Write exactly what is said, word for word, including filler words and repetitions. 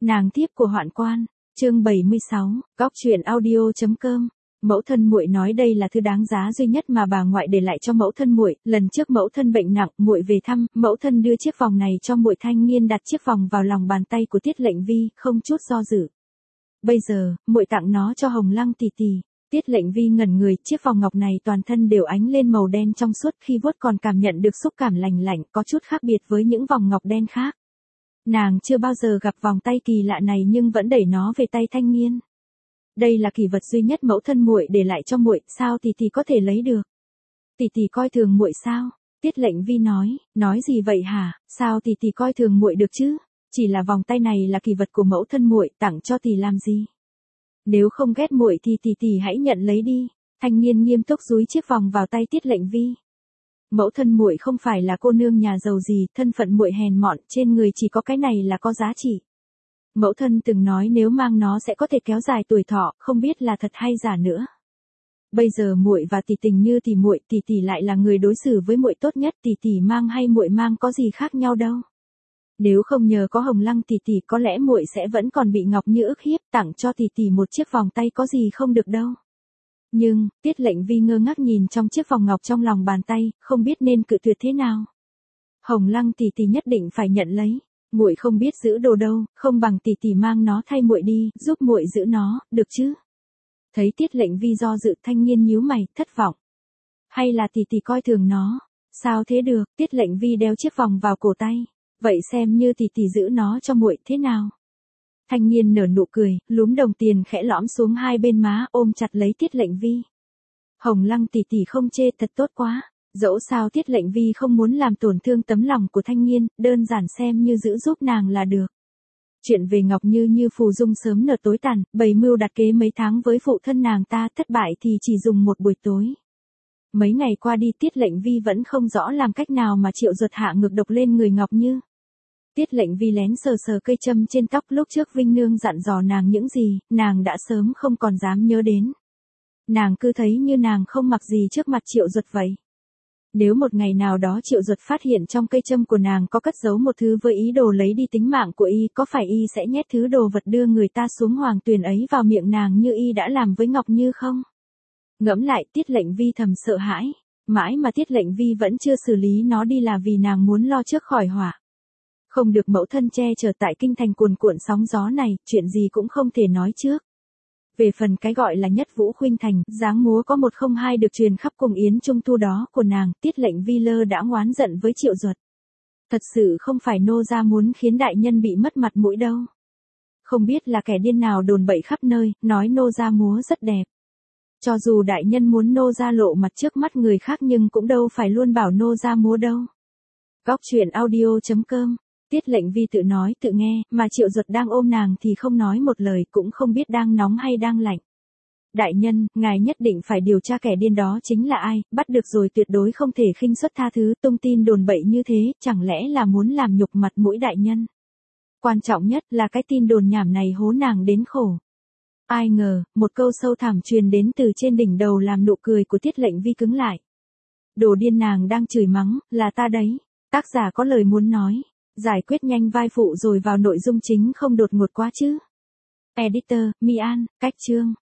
Nàng thiếp của Hoạn Quan, chương bảy mươi sáu, góc truyện audio chấm com. Mẫu thân muội nói đây là thứ đáng giá duy nhất mà bà ngoại để lại cho mẫu thân muội. Lần trước mẫu thân bệnh nặng, muội về thăm, mẫu thân đưa chiếc vòng này cho muội. Thanh Nghiên đặt chiếc vòng vào lòng bàn tay của Tiết Lệnh Vi, không chút do dự. Bây giờ, muội tặng nó cho Hồng Lăng tỷ tỷ. Tiết Lệnh Vi ngẩn người, chiếc vòng ngọc này toàn thân đều ánh lên màu đen trong suốt, khi vuốt còn cảm nhận được xúc cảm lành lạnh, có chút khác biệt với những vòng ngọc đen khác. Nàng chưa bao giờ gặp vòng tay kỳ lạ này nhưng vẫn đẩy nó về tay Thanh Nghiên. Đây là kỷ vật duy nhất mẫu thân muội để lại cho muội, sao tỷ tỷ có thể lấy được? Tỷ tỷ coi thường muội sao? Tiết Lệnh Vi nói, nói gì vậy hả? Sao tỷ tỷ coi thường muội được chứ? Chỉ là vòng tay này là kỷ vật của mẫu thân muội, tặng cho tỷ làm gì? Nếu không ghét muội thì tỷ tỷ hãy nhận lấy đi. Thanh Nghiên nghiêm túc dúi chiếc vòng vào tay Tiết Lệnh Vi. Mẫu thân muội không phải là cô nương nhà giàu gì, thân phận muội hèn mọn, trên người chỉ có cái này là có giá trị. Mẫu thân từng nói nếu mang nó sẽ có thể kéo dài tuổi thọ, không biết là thật hay giả nữa. Bây giờ muội và tỷ tình như tỷ muội, tỷ tỷ lại là người đối xử với muội tốt nhất, tỷ tỷ mang hay muội mang có gì khác nhau đâu. Nếu không nhờ có Hồng Lăng tỷ tỷ có lẽ muội sẽ vẫn còn bị Ngọc Như ức hiếp, tặng cho tỷ tỷ một chiếc vòng tay có gì không được đâu. Nhưng, Tiết Lệnh Vi ngơ ngác nhìn trong chiếc vòng ngọc trong lòng bàn tay, không biết nên cự tuyệt thế nào. Hồng Lăng tỷ tỷ nhất định phải nhận lấy, muội không biết giữ đồ đâu, không bằng tỷ tỷ mang nó thay muội đi, giúp muội giữ nó, được chứ? Thấy Tiết Lệnh Vi do dự, Thanh Nghiên nhíu mày, thất vọng. Hay là tỷ tỷ coi thường nó? Sao thế được? Tiết Lệnh Vi đeo chiếc vòng vào cổ tay, vậy xem như tỷ tỷ giữ nó cho muội thế nào? Thanh Nghiên nở nụ cười, lúm đồng tiền khẽ lõm xuống hai bên má, ôm chặt lấy Tiết Lệnh Vi. Hồng Lăng tỷ tỷ không chê, thật tốt quá. Dẫu sao Tiết Lệnh Vi không muốn làm tổn thương tấm lòng của Thanh Nghiên, đơn giản xem như giữ giúp nàng là được. Chuyện về Ngọc Như như phù dung sớm nở tối tàn, bày mưu đặt kế mấy tháng với phụ thân nàng ta, thất bại thì chỉ dùng một buổi tối. Mấy ngày qua đi Tiết Lệnh Vi vẫn không rõ làm cách nào mà Triệu Duật hạ ngược độc lên người Ngọc Như. Tiết Lệnh Vi lén sờ sờ cây châm trên tóc, lúc trước Vinh Nương dặn dò nàng những gì, nàng đã sớm không còn dám nhớ đến. Nàng cứ thấy như nàng không mặc gì trước mặt Triệu Duật vậy. Nếu một ngày nào đó Triệu Duật phát hiện trong cây châm của nàng có cất giấu một thứ với ý đồ lấy đi tính mạng của y, có phải y sẽ nhét thứ đồ vật đưa người ta xuống hoàng tuyền ấy vào miệng nàng như y đã làm với Ngọc Như không? Ngẫm lại, Tiết Lệnh Vi thầm sợ hãi, mãi mà Tiết Lệnh Vi vẫn chưa xử lý nó đi là vì nàng muốn lo trước khỏi họa. Không được mẫu thân che chở tại kinh thành cuồn cuộn sóng gió này, chuyện gì cũng không thể nói trước. Về phần cái gọi là Nhất Vũ Khuynh Thành, dáng múa có một không hai được truyền khắp cùng yến trung thu đó của nàng, Tiết Lệnh Vi lơ đã oán giận với Triệu Duật. Thật sự không phải nô gia muốn khiến đại nhân bị mất mặt mũi đâu. Không biết là kẻ điên nào đồn bậy khắp nơi, nói nô gia múa rất đẹp. Cho dù đại nhân muốn nô gia lộ mặt trước mắt người khác nhưng cũng đâu phải luôn bảo nô gia múa đâu. Góc truyện audio chấm com. Tiết Lệnh Vi tự nói tự nghe, mà Triệu Duật đang ôm nàng thì không nói một lời, cũng không biết đang nóng hay đang lạnh. Đại nhân, ngài nhất định phải điều tra kẻ điên đó chính là ai, bắt được rồi tuyệt đối không thể khinh suất tha thứ, tung tin đồn bậy như thế, chẳng lẽ là muốn làm nhục mặt mũi đại nhân. Quan trọng nhất là cái tin đồn nhảm này hố nàng đến khổ. Ai ngờ, một câu sâu thẳm truyền đến từ trên đỉnh đầu làm nụ cười của Tiết Lệnh Vi cứng lại. Đồ điên, nàng đang chửi mắng, là ta đấy. Tác giả có lời muốn nói. Giải quyết nhanh vai phụ rồi vào nội dung chính không đột ngột quá chứ. Editor, Mi An, cách chương.